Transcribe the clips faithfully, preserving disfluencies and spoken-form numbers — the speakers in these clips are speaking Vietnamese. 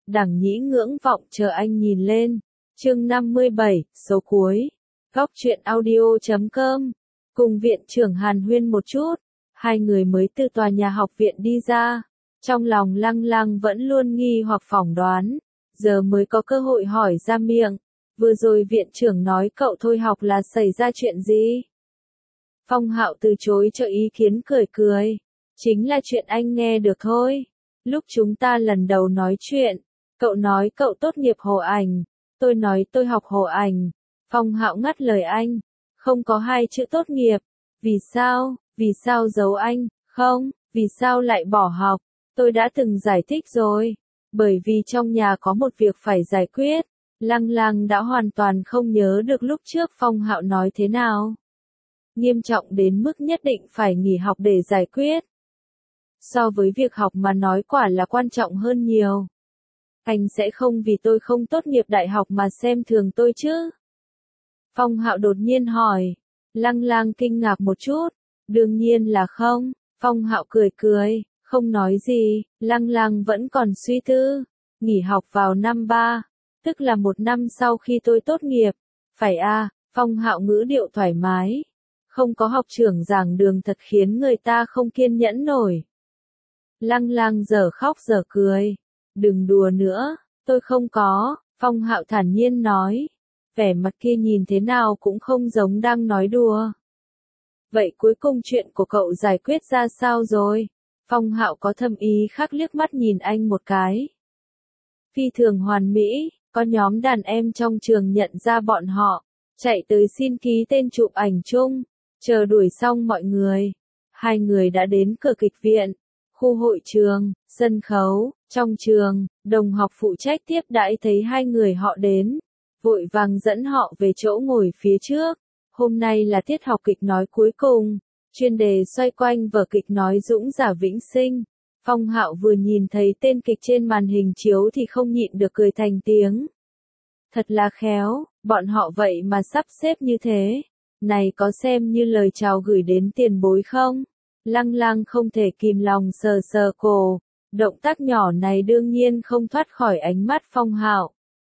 Đằng Nhĩ ngưỡng vọng chờ anh nhìn lên. Chương năm mươi bảy, số cuối. Góc truyện audio chấm com. Cùng viện trưởng hàn huyên một chút, hai người mới từ tòa nhà học viện đi ra. Trong lòng Lăng Lăng vẫn luôn nghi hoặc phỏng đoán, giờ mới có cơ hội hỏi ra miệng. Vừa rồi viện trưởng nói cậu thôi học là xảy ra chuyện gì? Phong Hạo từ chối cho ý kiến cười cười. Chính là chuyện anh nghe được thôi. Lúc chúng ta lần đầu nói chuyện, cậu nói cậu tốt nghiệp hồ ảnh, tôi nói tôi học hồ ảnh. Phong Hạo ngắt lời anh, không có hai chữ tốt nghiệp. Vì sao, vì sao giấu anh, không, vì sao lại bỏ học? Tôi đã từng giải thích rồi, bởi vì trong nhà có một việc phải giải quyết. Lăng Lăng đã hoàn toàn không nhớ được lúc trước Phong Hạo nói thế nào. Nghiêm trọng đến mức nhất định phải nghỉ học để giải quyết. So với việc học mà nói quả là quan trọng hơn nhiều. Anh sẽ không vì tôi không tốt nghiệp đại học mà xem thường tôi chứ? Phong Hạo đột nhiên hỏi. Lăng Lăng kinh ngạc một chút. Đương nhiên là không. Phong Hạo cười cười, không nói gì. Lăng Lăng vẫn còn suy tư. Nghỉ học vào năm ba, tức là một năm sau khi tôi tốt nghiệp. Phải à? Phong Hạo ngữ điệu thoải mái. Không có học trưởng giảng đường thật khiến người ta không kiên nhẫn nổi. Lăng Lăng giờ khóc giờ cười. Đừng đùa nữa, tôi không có. Phong Hạo thản nhiên nói. Vẻ mặt kia nhìn thế nào cũng không giống đang nói đùa. Vậy cuối cùng chuyện của cậu giải quyết ra sao rồi? Phong Hạo có thâm ý khác liếc mắt nhìn anh một cái. Phi thường hoàn mỹ, có nhóm đàn em trong trường nhận ra bọn họ, chạy tới xin ký tên chụp ảnh chung. Chờ đuổi xong mọi người, hai người đã đến cửa kịch viện, khu hội trường, sân khấu. Trong trường, đồng học phụ trách tiếp đãi thấy hai người họ đến, vội vàng dẫn họ về chỗ ngồi phía trước. Hôm nay là tiết học kịch nói cuối cùng, chuyên đề xoay quanh vở kịch nói Dũng giả vĩnh sinh. Phong Hạo vừa nhìn thấy tên kịch trên màn hình chiếu thì không nhịn được cười thành tiếng. Thật là khéo, bọn họ vậy mà sắp xếp như thế. Này có xem như lời chào gửi đến tiền bối không? Lăng Lăng không thể kìm lòng sờ sờ cổ. Động tác nhỏ này đương nhiên không thoát khỏi ánh mắt Phong Hạo.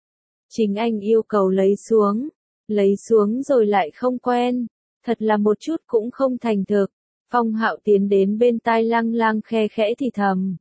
Chính anh yêu cầu lấy xuống. Lấy xuống rồi lại không quen. Thật là một chút cũng không thành thực. Phong Hạo tiến đến bên tai Lăng Lăng khe khẽ thì thầm.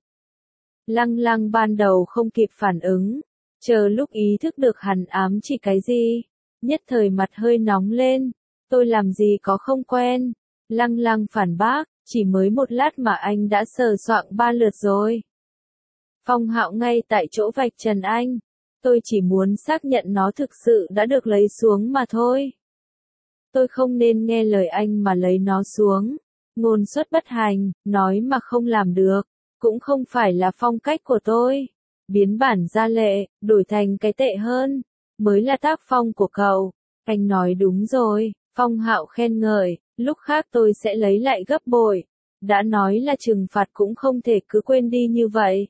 Lăng Lăng ban đầu không kịp phản ứng. Chờ lúc ý thức được hắn ám chỉ cái gì. Nhất thời mặt hơi nóng lên. Tôi làm gì có không quen. Lăng Lăng phản bác. Chỉ mới một lát mà anh đã sờ soạng ba lượt rồi. Phong Hạo ngay tại chỗ vạch trần anh. Tôi chỉ muốn xác nhận nó thực sự đã được lấy xuống mà thôi. Tôi không nên nghe lời anh mà lấy nó xuống. Ngôn xuất bất hành, nói mà không làm được. Cũng không phải là phong cách của tôi. Biến bản ra lệ, đổi thành cái tệ hơn. Mới là tác phong của cậu. Anh nói đúng rồi. Phong Hạo khen ngợi. Lúc khác tôi sẽ lấy lại gấp bội. Đã nói là trừng phạt cũng không thể cứ quên đi như vậy.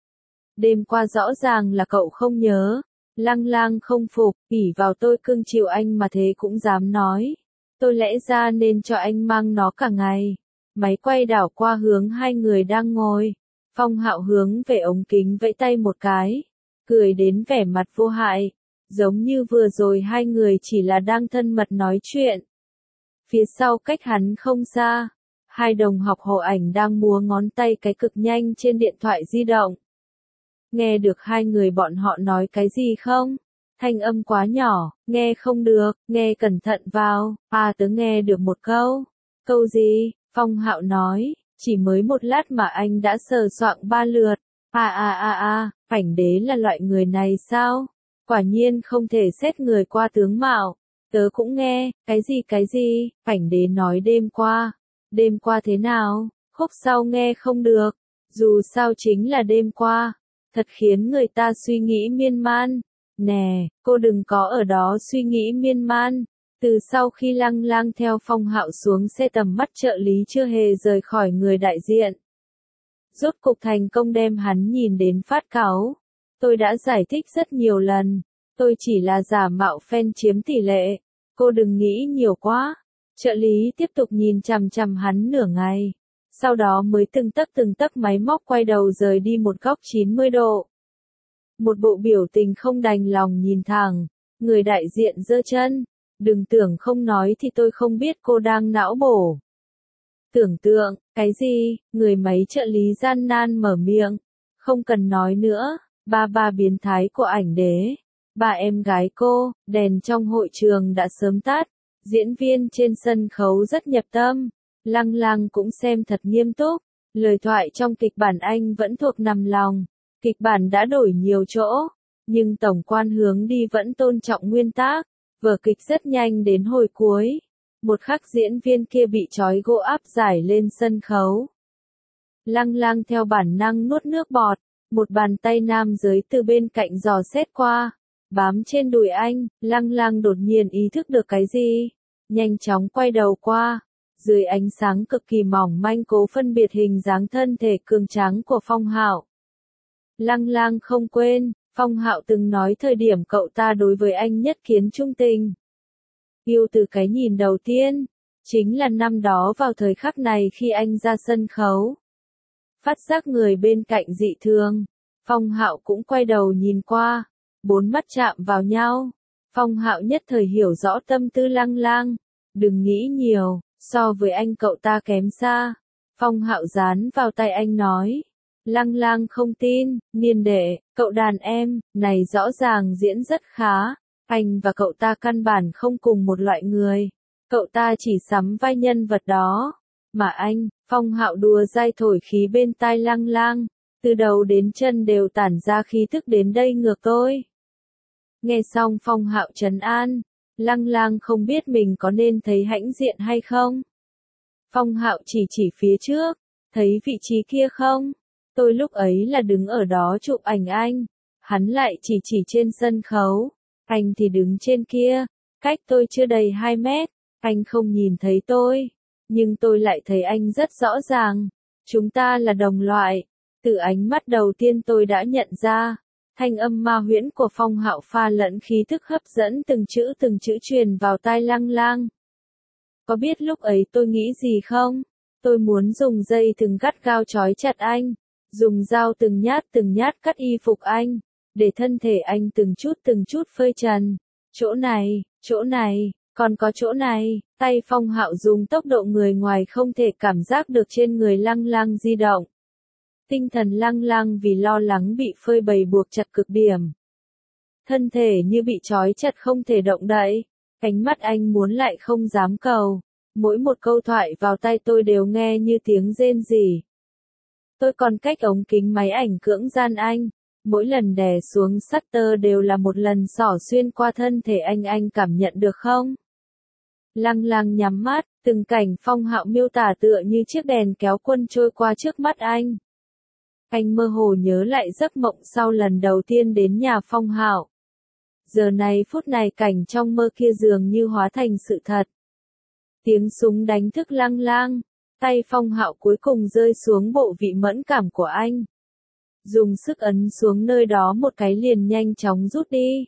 Đêm qua rõ ràng là cậu không nhớ. Lăng Lăng không phục, ỷ vào tôi cưng chiều anh mà thế cũng dám nói. Tôi lẽ ra nên cho anh mang nó cả ngày. Máy quay đảo qua hướng hai người đang ngồi. Phong Hạo hướng về ống kính vẫy tay một cái. Cười đến vẻ mặt vô hại. Giống như vừa rồi hai người chỉ là đang thân mật nói chuyện. Phía sau cách hắn không xa. Hai đồng học hồ ảnh đang múa ngón tay cái cực nhanh trên điện thoại di động. Nghe được hai người bọn họ nói cái gì không? Thanh âm quá nhỏ, nghe không được, nghe cẩn thận vào. À tớ nghe được một câu. Câu gì? Phong Hạo nói, chỉ mới một lát mà anh đã sờ soạng ba lượt. À à à à, ảnh đế là loại người này sao? Quả nhiên không thể xét người qua tướng mạo. Tớ cũng nghe, cái gì cái gì, ảnh đế nói đêm qua. Đêm qua thế nào? Khúc sau nghe không được. Dù sao chính là đêm qua. Thật khiến người ta suy nghĩ miên man. Nè, cô đừng có ở đó suy nghĩ miên man. Từ sau khi Lăng Lăng theo Phong Hạo xuống xe tầm mắt trợ lý chưa hề rời khỏi người đại diện. Rốt cục thành công đem hắn nhìn đến phát cáu. Tôi đã giải thích rất nhiều lần. Tôi chỉ là giả mạo fan chiếm tỷ lệ. Cô đừng nghĩ nhiều quá. Trợ lý tiếp tục nhìn chằm chằm hắn nửa ngày. Sau đó mới từng tấc từng tấc máy móc quay đầu rời đi một góc chín mươi độ. một bộ biểu tình không đành lòng nhìn thẳng, người đại diện giơ chân, đừng tưởng không nói thì tôi không biết cô đang não bổ. Tưởng tượng, cái gì, người máy trợ lý gian nan mở miệng, không cần nói nữa, ba ba biến thái của ảnh đế, ba em gái cô, đèn trong hội trường đã sớm tắt, diễn viên trên sân khấu rất nhập tâm, Lăng Lăng cũng xem thật nghiêm túc, lời thoại trong kịch bản anh vẫn thuộc nằm lòng, kịch bản đã đổi nhiều chỗ, nhưng tổng quan hướng đi vẫn tôn trọng nguyên tắc, vở kịch rất nhanh đến hồi cuối. Một khắc diễn viên kia bị trói gô áp giải lên sân khấu. Lăng Lăng theo bản năng nuốt nước bọt, một bàn tay nam giới từ bên cạnh dò xét qua, bám trên đùi anh, Lăng Lăng đột nhiên ý thức được cái gì, nhanh chóng quay đầu qua, dưới ánh sáng cực kỳ mỏng manh cố phân biệt hình dáng thân thể cường tráng của Phong Hạo. Lăng Lăng không quên, Phong Hạo từng nói thời điểm cậu ta đối với anh nhất kiến trung tình. Yêu từ cái nhìn đầu tiên, chính là năm đó vào thời khắc này khi anh ra sân khấu. Phát giác người bên cạnh dị thường, Phong Hạo cũng quay đầu nhìn qua, bốn mắt chạm vào nhau. Phong Hạo nhất thời hiểu rõ tâm tư Lăng Lăng, đừng nghĩ nhiều, so với anh cậu ta kém xa. Phong Hạo dán vào tay anh nói, Lăng Lăng không tin, niên đệ, cậu đàn em, này rõ ràng diễn rất khá. Anh và cậu ta căn bản không cùng một loại người. Cậu ta chỉ sắm vai nhân vật đó. Mà anh, Phong Hạo đùa dai thổi khí bên tai Lăng Lăng. Từ đầu đến chân đều tản ra khí thức đến đây ngược tôi. Nghe xong Phong Hạo trấn an. Lăng Lăng không biết mình có nên thấy hãnh diện hay không. Phong Hạo chỉ chỉ phía trước. Thấy vị trí kia không? Tôi lúc ấy là đứng ở đó chụp ảnh anh. Hắn lại chỉ chỉ trên sân khấu. Anh thì đứng trên kia, cách tôi chưa đầy hai mét, anh không nhìn thấy tôi, nhưng tôi lại thấy anh rất rõ ràng. Chúng ta là đồng loại. Từ ánh mắt đầu tiên tôi đã nhận ra, thanh âm ma huyễn của Phong Hạo pha lẫn khí thức hấp dẫn từng chữ từng chữ truyền vào tai Lăng Lăng. Có biết lúc ấy tôi nghĩ gì không? Tôi muốn dùng dây thừng gắt gao trói chặt anh, dùng dao từng nhát từng nhát cắt y phục anh. Để thân thể anh từng chút từng chút phơi trần. Chỗ này, chỗ này, còn có chỗ này, tay Phong Hạo dùng tốc độ người ngoài không thể cảm giác được trên người Lăng Lăng di động. Tinh thần Lăng Lăng vì lo lắng bị phơi bày buộc chặt cực điểm. Thân thể như bị trói chặt không thể động đậy, ánh mắt anh muốn lại không dám cầu. Mỗi một câu thoại vào tai tôi đều nghe như tiếng rên rỉ. Tôi còn cách ống kính máy ảnh cưỡng gian anh. Mỗi lần đè xuống shutter đều là một lần xỏ xuyên qua thân thể anh anh cảm nhận được không? Lăng Lăng nhắm mắt, từng cảnh Phong Hạo miêu tả tựa như chiếc đèn kéo quân trôi qua trước mắt anh. Anh mơ hồ nhớ lại giấc mộng sau lần đầu tiên đến nhà Phong Hạo. Giờ này phút này cảnh trong mơ kia dường như hóa thành sự thật. Tiếng súng đánh thức Lăng Lăng, tay Phong Hạo cuối cùng rơi xuống bộ vị mẫn cảm của anh. Dùng sức ấn xuống nơi đó một cái liền nhanh chóng rút đi.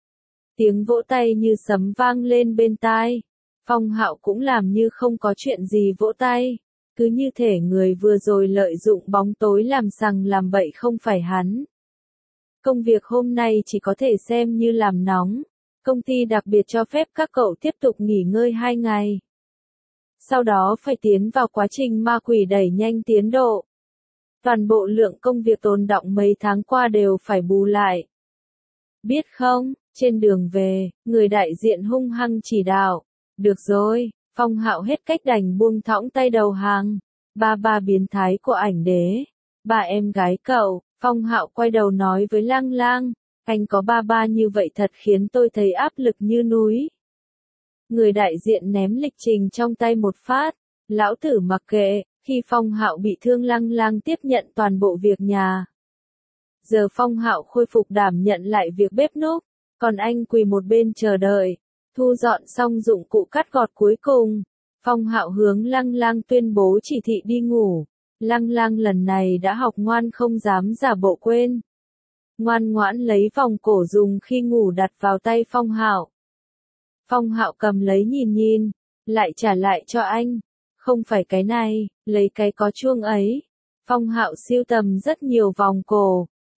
Tiếng vỗ tay như sấm vang lên bên tai. Phong Hạo cũng làm như không có chuyện gì vỗ tay. Cứ như thể người vừa rồi lợi dụng bóng tối làm sằng làm bậy không phải hắn. Công việc hôm nay chỉ có thể xem như làm nóng. Công ty đặc biệt cho phép các cậu tiếp tục nghỉ ngơi hai ngày. Sau đó phải tiến vào quá trình ma quỷ đẩy nhanh tiến độ. Toàn bộ lượng công việc tồn đọng mấy tháng qua đều phải bù lại. Biết không, trên đường về, người đại diện hung hăng chỉ đạo. Được rồi, Phong Hạo hết cách đành buông thõng tay đầu hàng. Ba ba biến thái của ảnh đế. Ba em gái cậu, Phong Hạo quay đầu nói với Lăng Lăng. Anh có ba ba như vậy thật khiến tôi thấy áp lực như núi. Người đại diện ném lịch trình trong tay một phát. Lão tử mặc kệ. Khi Phong Hạo bị thương Lăng Lăng tiếp nhận toàn bộ việc nhà. Giờ Phong Hạo khôi phục đảm nhận lại việc bếp núc, còn anh quỳ một bên chờ đợi. Thu dọn xong dụng cụ cắt gọt cuối cùng, Phong Hạo hướng Lăng Lăng tuyên bố chỉ thị đi ngủ. Lăng Lăng lần này đã học ngoan không dám giả bộ quên. Ngoan ngoãn lấy vòng cổ dùng khi ngủ đặt vào tay Phong Hạo. Phong Hạo cầm lấy nhìn nhìn, lại trả lại cho anh. Không phải cái này, lấy cái có chuông ấy. Phong Hạo sưu tầm rất nhiều vòng cổ,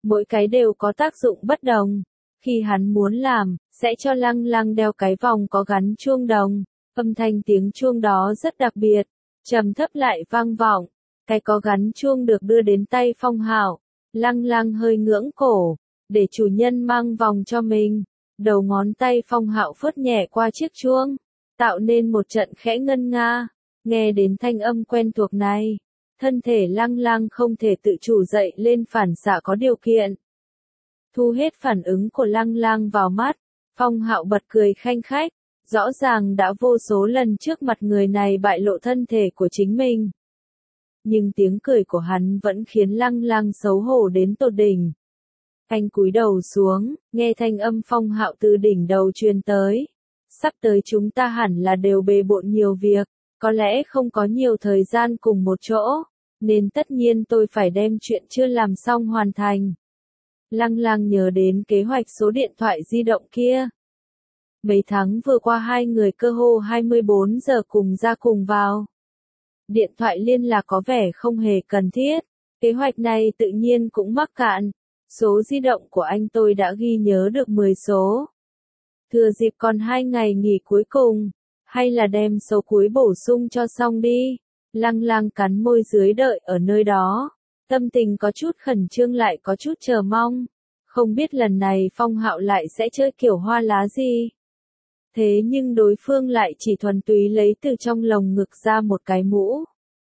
mỗi cái đều có tác dụng bất đồng. Khi hắn muốn làm, sẽ cho Lăng Lăng đeo cái vòng có gắn chuông đồng. Âm thanh tiếng chuông đó rất đặc biệt, trầm thấp lại vang vọng. Cái có gắn chuông được đưa đến tay Phong Hạo. Lăng Lăng hơi ngưỡng cổ, để chủ nhân mang vòng cho mình. Đầu ngón tay Phong Hạo phớt nhẹ qua chiếc chuông, tạo nên một trận khẽ ngân nga. Nghe đến thanh âm quen thuộc này, thân thể Lăng Lăng không thể tự chủ dậy lên, phản xạ có điều kiện. Thu hết phản ứng của Lăng Lăng vào mắt, Phong Hạo bật cười khanh khách, rõ ràng đã vô số lần trước mặt người này bại lộ thân thể của chính mình. Nhưng tiếng cười của hắn vẫn khiến Lăng Lăng xấu hổ đến tột đỉnh. Anh cúi đầu xuống, nghe thanh âm Phong Hạo từ đỉnh đầu truyền tới. Sắp tới chúng ta hẳn là đều bề bộn nhiều việc, có lẽ không có nhiều thời gian cùng một chỗ, nên tất nhiên tôi phải đem chuyện chưa làm xong hoàn thành. Lăng Lăng nhớ đến kế hoạch số điện thoại di động kia. Mấy tháng vừa qua hai người cơ hồ hai mươi bốn giờ cùng ra cùng vào. Điện thoại liên lạc có vẻ không hề cần thiết, kế hoạch này tự nhiên cũng mắc cạn. Số di động của anh tôi đã ghi nhớ được mười số. Thừa dịp còn hai ngày nghỉ cuối cùng, hay là đem số cuối bổ sung cho xong đi. Lăng Lăng cắn môi dưới đợi ở nơi đó, tâm tình có chút khẩn trương lại có chút chờ mong. Không biết lần này Phong Hạo lại sẽ chơi kiểu hoa lá gì. Thế nhưng đối phương lại chỉ thuần túy lấy từ trong lồng ngực ra một cái mũ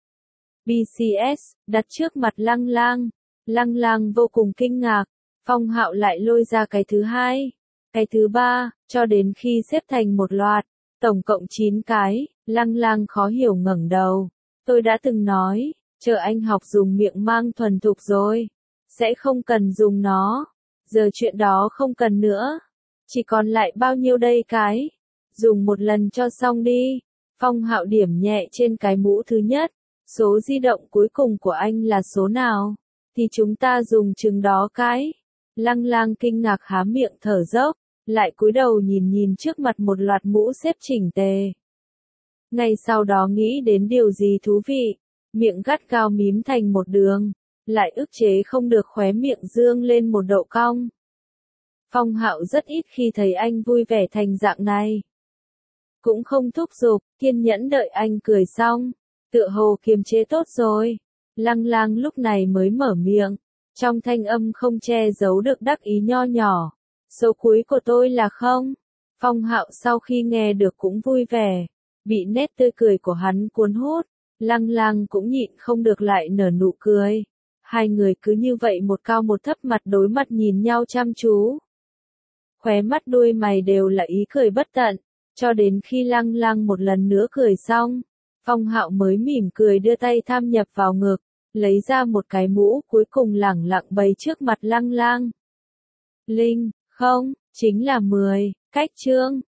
bê xê ét, đặt trước mặt Lăng Lăng. Lăng Lăng vô cùng kinh ngạc, Phong Hạo lại lôi ra cái thứ hai, cái thứ ba, cho đến khi xếp thành một loạt, tổng cộng chín cái. Lăng Lăng khó hiểu ngẩng đầu. Tôi đã từng nói, chờ anh học dùng miệng mang thuần thục rồi, sẽ không cần dùng nó. Giờ chuyện đó không cần nữa. Chỉ còn lại bao nhiêu đây cái? Dùng một lần cho xong đi. Phong Hạo điểm nhẹ trên cái mũ thứ nhất. Số di động cuối cùng của anh là số nào? Thì chúng ta dùng chừng đó cái. Lăng Lăng kinh ngạc há miệng thở dốc, lại cúi đầu nhìn nhìn trước mặt một loạt mũ xếp chỉnh tề. Ngay sau đó nghĩ đến điều gì thú vị, miệng gắt gao mím thành một đường, lại ức chế không được khóe miệng dương lên một độ cong. Phong Hạo rất ít khi thấy anh vui vẻ thành dạng này. Cũng không thúc giục, kiên nhẫn đợi anh cười xong, tựa hồ kiềm chế tốt rồi. Lăng Lăng lúc này mới mở miệng, trong thanh âm không che giấu được đắc ý nho nhỏ. Số cuối của tôi là không? Phong Hạo sau khi nghe được cũng vui vẻ, bị nét tươi cười của hắn cuốn hút. Lăng Lăng cũng nhịn không được lại nở nụ cười. Hai người cứ như vậy một cao một thấp mặt đối mặt nhìn nhau chăm chú. Khóe mắt đuôi mày đều là ý cười bất tận, cho đến khi Lăng Lăng một lần nữa cười xong, Phong Hạo mới mỉm cười đưa tay tham nhập vào ngực, lấy ra một cái mũ cuối cùng lẳng lặng bày trước mặt Lăng Lăng. Linh, không, chính là mười, cách chương.